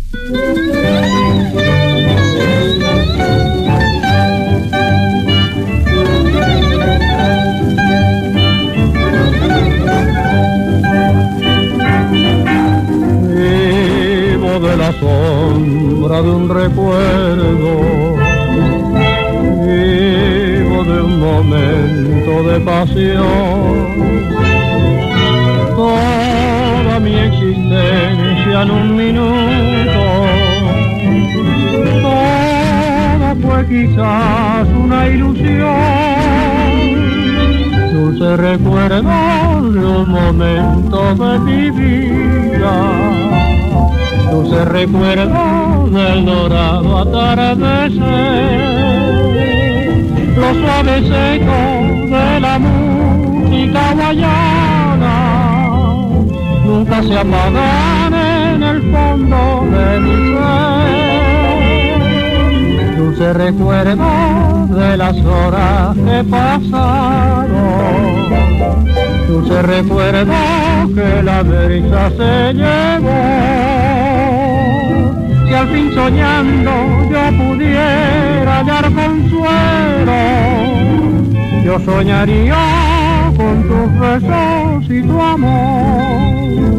De la sombra de un recuerdo, vivo de un momento de pasión, toda mi existencia en un minuto, toda fue quizás una ilusión, dulce recuerdo de un momento de mi vida. Dulce recuerdo del dorado atardecer, los suaves ecos de la música guayana nunca se apagan en el fondo de mi ser. Dulce recuerdo de las horas que pasaron, dulce recuerdo que la brisa se llevó. Si al fin soñando yo pudiera hallar consuelo, yo soñaría con tus besos y tu amor.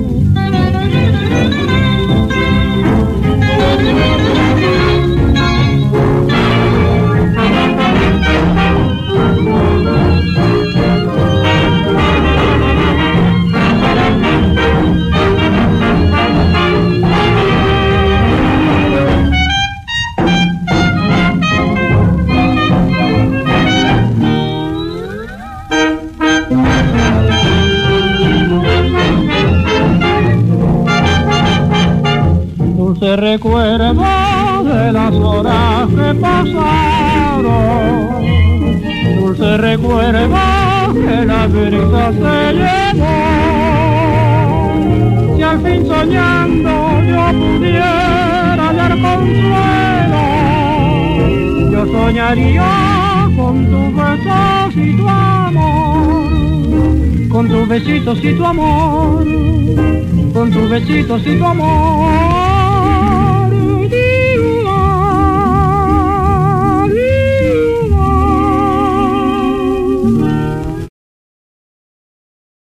Dulce recuerdo de las horas que pasaron, dulce recuerdo que la brisa se llevó. Si al fin soñando yo pudiera hallar consuelo, yo soñaría con tus besos y tu amor, con tus besitos y tu amor, con tus besitos y tu amor.